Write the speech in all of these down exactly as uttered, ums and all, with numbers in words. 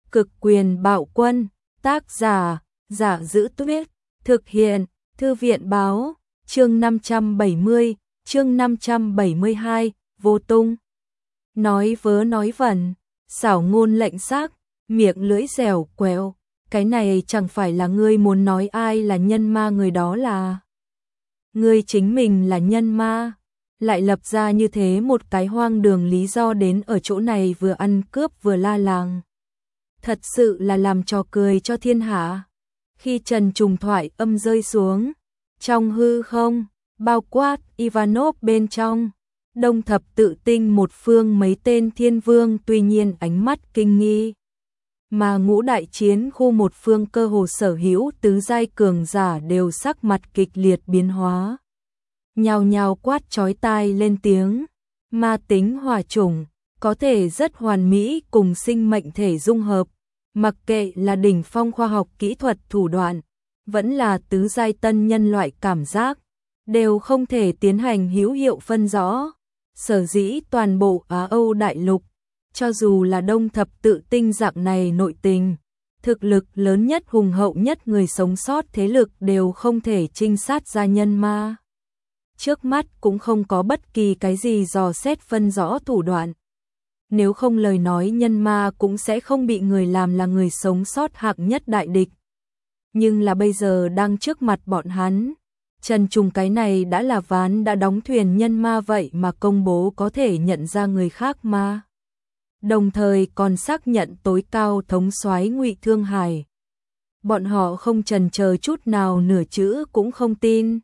Cực quyền bạo quân, tác giả, Giả Giữ Tuyết, thực hiện, Thư viện báo, chương năm trăm bảy mươi, chương năm trăm bảy mươi hai, vô tung. Nói vớ nói vẩn, xảo ngôn lệnh xác, miệng lưỡi dẻo quẹo, cái này chẳng phải là ngươi muốn nói ai là nhân ma người đó là. Ngươi chính mình là nhân ma, lại lập ra như thế một cái hoang đường lý do đến ở chỗ này vừa ăn cướp vừa la làng. Thật sự là làm trò cười cho thiên hạ. Khi Trần Trùng thoại âm rơi xuống, trong hư không, bao quát Ivanov bên trong, Đông Thập Tự Tinh một phương mấy tên thiên vương tuy nhiên ánh mắt kinh nghi. Mà ngũ đại chiến khu một phương cơ hồ sở hữu tứ giai cường giả đều sắc mặt kịch liệt biến hóa. Nhào nhào quát chói tai lên tiếng, ma tính hỏa chủng, có thể rất hoàn mỹ cùng sinh mệnh thể dung hợp, mặc kệ là đỉnh phong khoa học kỹ thuật thủ đoạn, vẫn là tứ giai tân nhân loại cảm giác, đều không thể tiến hành hữu hiệu phân rõ. Sở dĩ toàn bộ Á Âu đại lục, cho dù là Đông Thập Tự Tinh dạng này nội tình, thực lực lớn nhất hùng hậu nhất người sống sót thế lực đều không thể trinh sát ra nhân ma. Trước mắt cũng không có bất kỳ cái gì dò xét phân rõ thủ đoạn. Nếu không lời nói nhân ma cũng sẽ không bị người làm là người sống sót hạng nhất đại địch. Nhưng là bây giờ đang trước mặt bọn hắn, Trần Trùng cái này đã là ván đã đóng thuyền nhân ma vậy mà công bố có thể nhận ra người khác ma. Đồng thời còn xác nhận tối cao thống soái Ngụy Thương Hải. Bọn họ không chần chờ chút nào nửa chữ cũng không tin.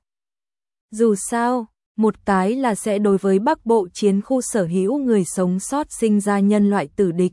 Dù sao, một cái là sẽ đối với Bắc Bộ chiến khu sở hữu người sống sót sinh ra nhân loại tử địch.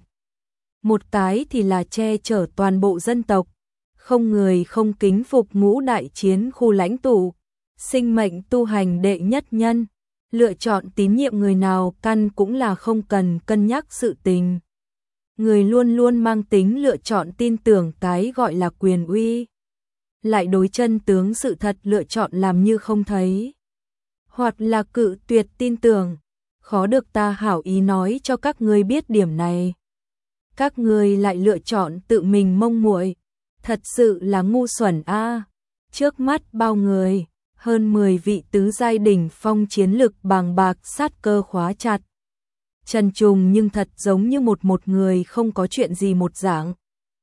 Một cái thì là che chở toàn bộ dân tộc, không người không kính phục ngũ đại chiến khu lãnh tụ, sinh mệnh tu hành đệ nhất nhân, lựa chọn tín nhiệm người nào căn cũng là không cần cân nhắc sự tình. Người luôn luôn mang tính lựa chọn tin tưởng cái gọi là quyền uy, lại đối chân tướng sự thật lựa chọn làm như không thấy, hoặc là cự tuyệt tin tưởng. Khó được ta hảo ý nói cho các ngươi biết điểm này. Các ngươi lại lựa chọn tự mình mông muội, thật sự là ngu xuẩn a. Trước mắt bao người, hơn mười vị tứ giai đỉnh phong chiến lực bàng bạc sát cơ khóa chặt. Trần Trùng nhưng thật giống như một một người không có chuyện gì một dạng.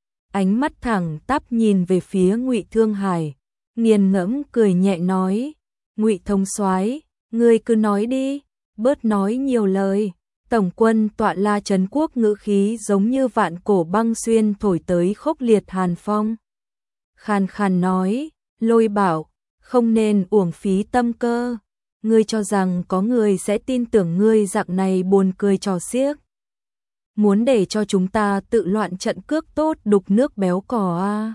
Ánh mắt thẳng tắp nhìn về phía Ngụy Thương Hải, nghiền ngẫm cười nhẹ nói, Ngụy thống soái, ngươi cứ nói đi, bớt nói nhiều lời. Tổng quân tọa la trấn quốc ngữ khí giống như vạn cổ băng xuyên thổi tới khốc liệt hàn phong. Khàn khàn nói, Lôi bảo, không nên uổng phí tâm cơ. Ngươi cho rằng có người sẽ tin tưởng ngươi dạng này buồn cười trò xiếc. Muốn để cho chúng ta tự loạn trận cước tốt đục nước béo cò à.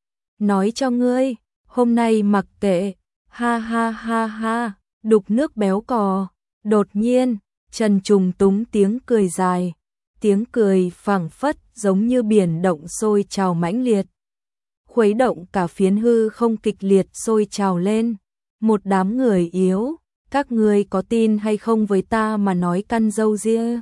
Nói cho ngươi, hôm nay mặc kệ, ha ha ha ha, đục nước béo cò. Đột nhiên, Trần Trùng túng tiếng cười dài, tiếng cười phảng phất giống như biển động sôi trào mãnh liệt. Khuấy động cả phiến hư không kịch liệt sôi trào lên. Một đám người yếu, các ngươi có tin hay không với ta mà nói căn dâu ria?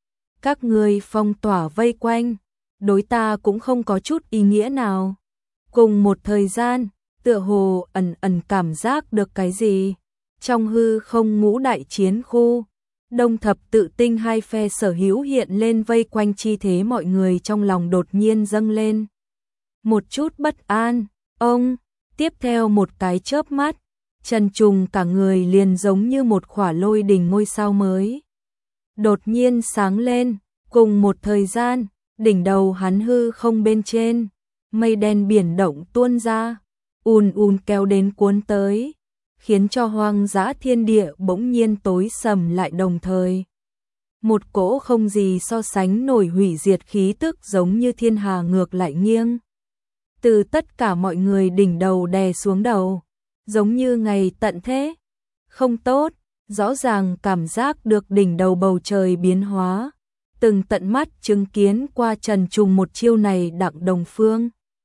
Các ngươi phong tỏa vây quanh, đối ta cũng không có chút ý nghĩa nào. Cùng một thời gian, tựa hồ ẩn ẩn cảm giác được cái gì. Trong hư không ngũ đại chiến khu, Đông Thập Tự Tinh hai phe sở hữu hiện lên vây quanh chi thế, mọi người trong lòng đột nhiên dâng lên một chút bất an. Ông, tiếp theo một cái chớp mắt, Trần Trùng cả người liền giống như một khỏa lôi đình ngôi sao mới đột nhiên sáng lên. Cùng một thời gian, đỉnh đầu hắn hư không bên trên, mây đen biển động tuôn ra, ùn ùn kéo đến cuốn tới, khiến cho hoang dã thiên địa bỗng nhiên tối sầm lại, đồng thời một cỗ không gì so sánh nổi hủy diệt khí tức giống như thiên hà ngược lại nghiêng từ tất cả mọi người đỉnh đầu đè xuống đầu, giống như ngày tận thế. Không tốt, rõ ràng cảm giác được đỉnh đầu bầu trời biến hóa, từng tận mắt chứng kiến qua Trần Trùng một chiêu này. Đặng Đồng Phương,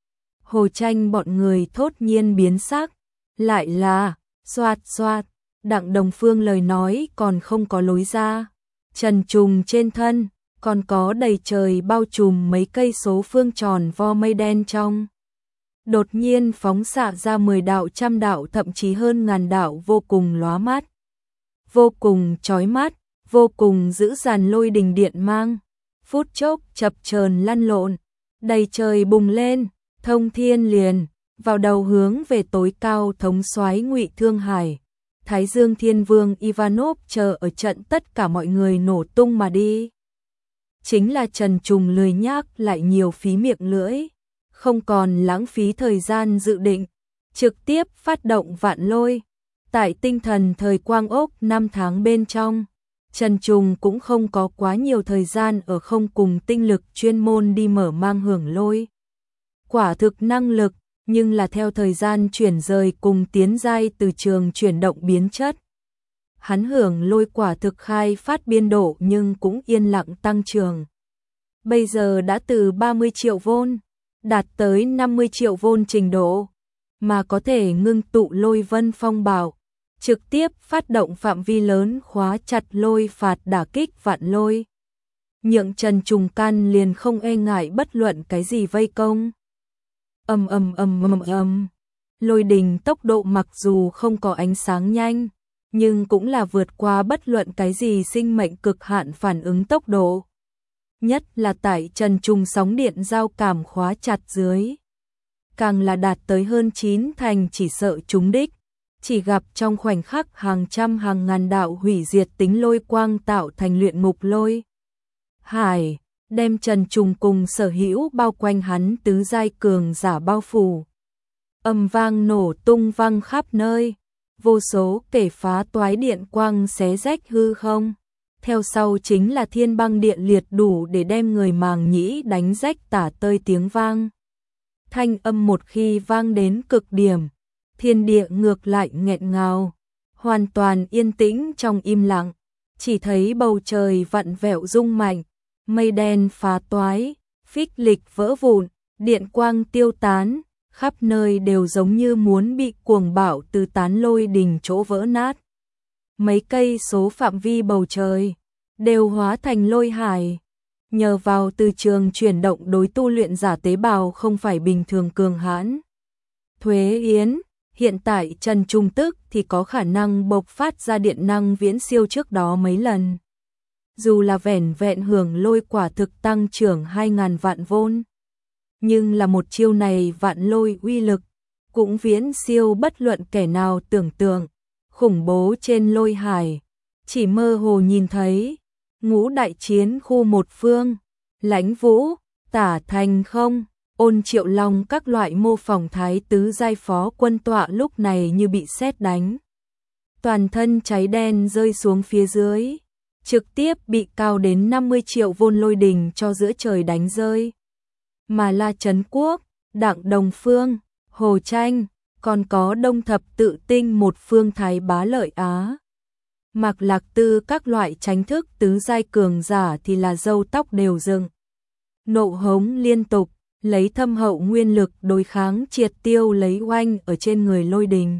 Hồ Tranh bọn người thốt nhiên biến sắc, lại là xoạt xoạt. Đặng Đồng Phương lời nói còn không có lối ra, Trần Trùng trên thân còn có đầy trời bao trùm mấy cây số phương tròn vo mây đen trong. Đột nhiên phóng xạ ra mười đạo trăm đạo thậm chí hơn ngàn đạo vô cùng lóa mắt. Vô cùng chói mắt, vô cùng dữ dằn lôi đình điện mang. Phút chốc chập chờn lăn lộn, đầy trời bùng lên, thông thiên liền, vào đầu hướng về tối cao thống soái Ngụy Thương Hải. Thái Dương Thiên Vương Ivanov chờ ở trận tất cả mọi người nổ tung mà đi. Chính là Trần Trùng lười nhác lại nhiều phí miệng lưỡi, không còn lãng phí thời gian dự định, trực tiếp phát động vạn lôi. Tại tinh thần thời quang ốc năm tháng bên trong, Trần Trùng cũng không có quá nhiều thời gian ở không cùng tinh lực chuyên môn đi mở mang hưởng lôi. Quả thực năng lực, nhưng là theo thời gian chuyển rời cùng tiến giai từ trường chuyển động biến chất. Hắn hưởng lôi quả thực khai phát biên độ nhưng cũng yên lặng tăng trưởng. Bây giờ đã từ ba mươi triệu vôn, đạt tới năm mươi triệu vôn trình độ, mà có thể ngưng tụ lôi vân phong bảo, trực tiếp phát động phạm vi lớn khóa chặt lôi phạt đả kích vạn lôi. Nhượng Trần Trùng căn liền không e ngại bất luận cái gì vây công. Ầm ầm ầm ầm ầm. Lôi đình tốc độ mặc dù không có ánh sáng nhanh, nhưng cũng là vượt qua bất luận cái gì sinh mệnh cực hạn phản ứng tốc độ. Nhất là tại Trần Trùng sóng điện giao cảm khóa chặt dưới, càng là đạt tới hơn chín thành chỉ sợ trúng đích, chỉ gặp trong khoảnh khắc hàng trăm hàng ngàn đạo hủy diệt tính lôi quang tạo thành luyện ngục lôi hải, đem Trần Trùng cùng sở hữu bao quanh hắn tứ giai cường giả bao phủ. Âm vang nổ tung vang khắp nơi, vô số kể phá toái điện quang xé rách hư không. Theo sau chính là thiên băng điện liệt đủ để đem người màng nhĩ đánh rách tả tơi tiếng vang. Thanh âm một khi vang đến cực điểm, thiên địa ngược lại nghẹn ngào, hoàn toàn yên tĩnh trong im lặng, chỉ thấy bầu trời vặn vẹo rung mạnh, mây đen phá toái, phích lịch vỡ vụn, điện quang tiêu tán, khắp nơi đều giống như muốn bị cuồng bạo từ tán lôi đình chỗ vỡ nát. Mấy cây số phạm vi bầu trời đều hóa thành lôi hải, nhờ vào từ trường chuyển động đối tu luyện giả tế bào không phải bình thường cường hãn. Thuế Yến, hiện tại Trần Trung tức thì có khả năng bộc phát ra điện năng viễn siêu trước đó mấy lần. Dù là vẻn vẹn hưởng lôi quả thực tăng trưởng hai ngàn vạn vôn, nhưng là một chiêu này vạn lôi uy lực, cũng viễn siêu bất luận kẻ nào tưởng tượng, khủng bố trên lôi hải, chỉ mơ hồ nhìn thấy, ngũ đại chiến khu một phương, Lãnh Vũ, Tả Thành Không, Ôn Triệu Long các loại mô phỏng thái tứ giai phó quân tọa lúc này như bị sét đánh. Toàn thân cháy đen rơi xuống phía dưới, trực tiếp bị cao đến năm mươi triệu vôn lôi đình cho giữa trời đánh rơi. Mà La Trấn Quốc, Đặng Đồng Phương, Hồ Tranh, còn có Đông Thập Tự Tinh một phương Thái Bá Lợi Á. Mạc Lạc Tư các loại tránh thức tứ giai cường giả thì là râu tóc đều dựng. Nộ hống liên tục, lấy thâm hậu nguyên lực đối kháng triệt tiêu lấy oanh ở trên người lôi đình.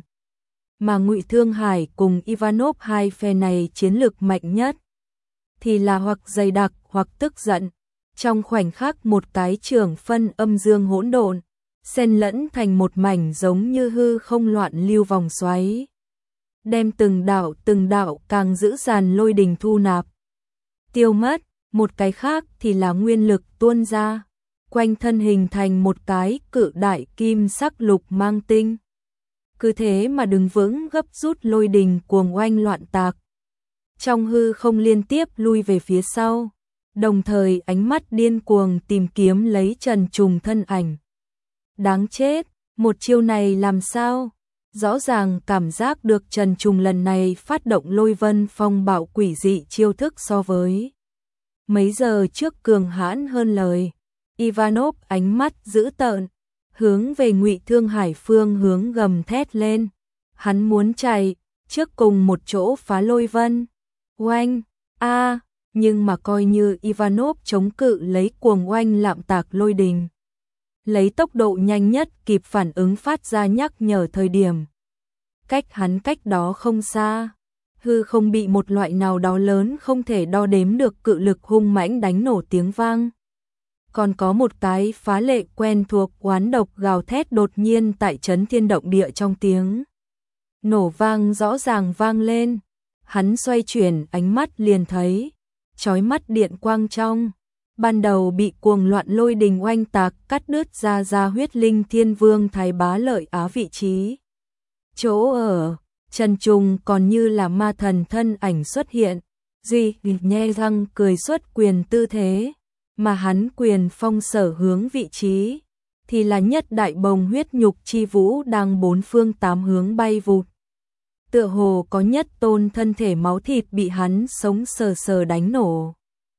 Mà Ngụy Thương Hải cùng Ivanov hai phe này chiến lực mạnh nhất, thì là hoặc dày đặc hoặc tức giận. Trong khoảnh khắc một cái trường phân âm dương hỗn độn, xen lẫn thành một mảnh giống như hư không loạn lưu vòng xoáy. Đem từng đạo từng đạo càng dữ dằn lôi đình thu nạp, tiêu mất, một cái khác thì là nguyên lực tuôn ra, quanh thân hình thành một cái cự đại kim sắc lục mang tinh. Cứ thế mà đứng vững gấp rút lôi đình cuồng oanh loạn tạc. Trong hư không liên tiếp lui về phía sau, đồng thời ánh mắt điên cuồng tìm kiếm lấy Trần Trùng thân ảnh. Đáng chết, một chiêu này làm sao? Rõ ràng cảm giác được Trần Trùng lần này phát động lôi vân phong bạo quỷ dị chiêu thức so với mấy giờ trước cường hãn hơn lời. Ivanov ánh mắt dữ tợn, hướng về Ngụy Thương Hải phương hướng gầm thét lên. Hắn muốn chạy, trước cùng một chỗ phá lôi vân. Oanh, a à, nhưng mà coi như Ivanov chống cự lấy cuồng oanh lạm tạc lôi đình, lấy tốc độ nhanh nhất kịp phản ứng phát ra nhắc nhở thời điểm. Cách hắn cách đó không xa, hư không bị một loại nào đó lớn không thể đo đếm được cự lực hung mãnh đánh nổ tiếng vang. Còn có một cái phá lệ quen thuộc oán độc gào thét đột nhiên tại chấn thiên động địa trong tiếng nổ vang rõ ràng vang lên. Hắn xoay chuyển ánh mắt liền thấy, chói mắt điện quang trong, ban đầu bị cuồng loạn lôi đình oanh tạc cắt đứt ra ra huyết linh thiên vương Thái Bá Lợi Á vị trí. Chỗ ở, Trần Trùng còn như là ma thần thân ảnh xuất hiện, duy nhe răng cười xuất quyền tư thế, mà hắn quyền phong sở hướng vị trí, thì là nhất đại bồng huyết nhục chi vũ đang bốn phương tám hướng bay vụt. Tựa hồ có nhất tôn thân thể máu thịt bị hắn sống sờ sờ đánh nổ.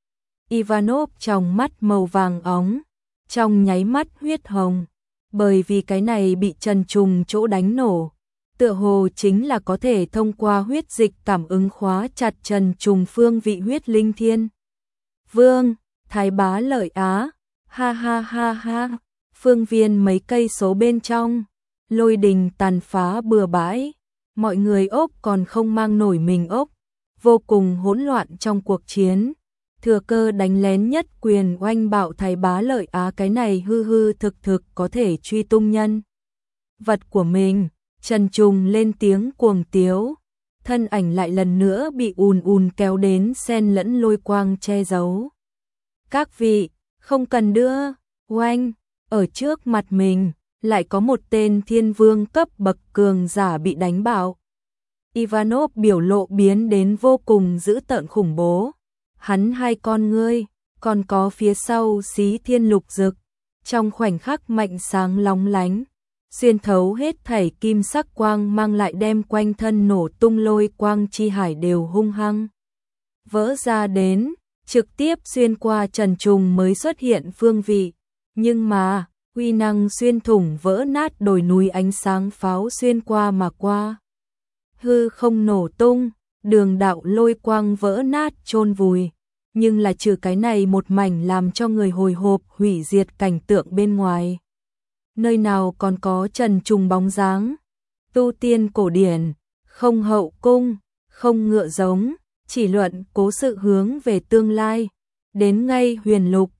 Ivanov trong mắt màu vàng óng, trong nháy mắt huyết hồng, bởi vì cái này bị Trần Trùng chỗ đánh nổ, tựa hồ chính là có thể thông qua huyết dịch cảm ứng khóa chặt Trần Trùng phương vị huyết linh thiên vương, Thái Bá Lợi Á, ha ha ha ha, phương viên mấy cây số bên trong, lôi đình tàn phá bừa bãi, mọi người ốc còn không mang nổi mình ốc, vô cùng hỗn loạn trong cuộc chiến. Thừa cơ đánh lén nhất quyền oanh bạo Thái Bá Lợi Á cái này hư hư thực thực có thể truy tung nhân vật của mình. Trần Trùng lên tiếng cuồng tiếu, thân ảnh lại lần nữa bị ùn ùn kéo đến xen lẫn lôi quang che giấu. Các vị, không cần đưa, oanh, ở trước mặt mình, lại có một tên thiên vương cấp bậc cường giả bị đánh bạo. Ivanov biểu lộ biến đến vô cùng dữ tợn khủng bố. Hắn hai con ngươi, còn có phía sau xí thiên lục dực, trong khoảnh khắc mạnh sáng lóng lánh, xuyên thấu hết thảy kim sắc quang mang lại đem quanh thân nổ tung lôi quang chi hải đều hung hăng vỡ ra đến, trực tiếp xuyên qua Trần Trùng mới xuất hiện phương vị, nhưng mà uy năng xuyên thủng vỡ nát đồi núi ánh sáng pháo xuyên qua mà qua. Hư không nổ tung, đường đạo lôi quang vỡ nát chôn vùi, nhưng là trừ cái này một mảnh làm cho người hồi hộp hủy diệt cảnh tượng bên ngoài. Nơi nào còn có Trần Trùng bóng dáng, tu tiên cổ điển, không hậu cung, không ngựa giống, chỉ luận cố sự hướng về tương lai, đến ngay huyền lục,